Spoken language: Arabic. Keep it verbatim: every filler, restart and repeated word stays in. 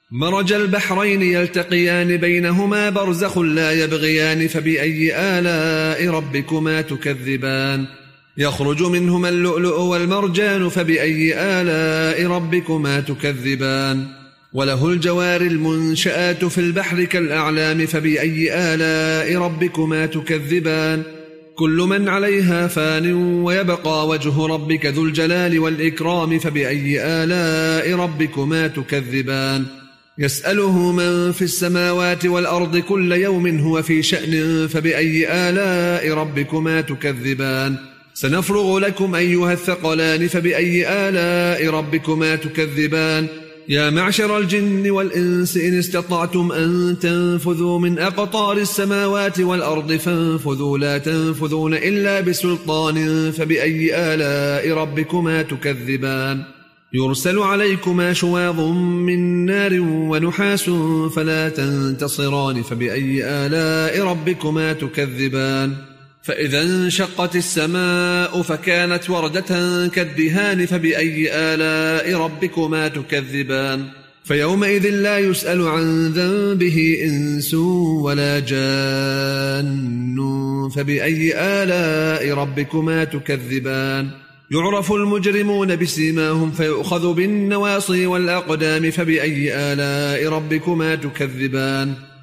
مرج البحرين يلتقيان بينهما برزخ لا يبغيان فبأي آلاء ربكما تكذبان يخرج منهما اللؤلؤ والمرجان فبأي آلاء ربكما تكذبان وله الجوار المنشآت في البحر كالأعلام فبأي آلاء ربكما تكذبان كل من عليها فان ويبقى وجه ربك ذو الجلال والإكرام فبأي آلاء ربكما تكذبان يسأله من في السماوات والأرض كل يوم هو في شأن فبأي آلاء ربكما تكذبان سنفرغ لكم أيها الثقلان فبأي آلاء ربكما تكذبان يا معشر الجن والإنس إن استطعتم أن تنفذوا من أقطار السماوات والأرض فانفذوا لا تنفذون إلا بسلطان فبأي آلاء ربكما تكذبان يرسل عليكما شواظ من نار ونحاس فلا تنتصران فبأي آلاء ربكما تكذبان فإذا انشقت السماء فكانت وردة كالدهان فبأي آلاء ربكما تكذبان فيومئذ لا يسأل عن ذنبه إنس ولا جان فبأي آلاء ربكما تكذبان يعرف المجرمون بسيماهم فيؤخذ بالنواصي والأقدام فبأي آلاء ربكما تكذبان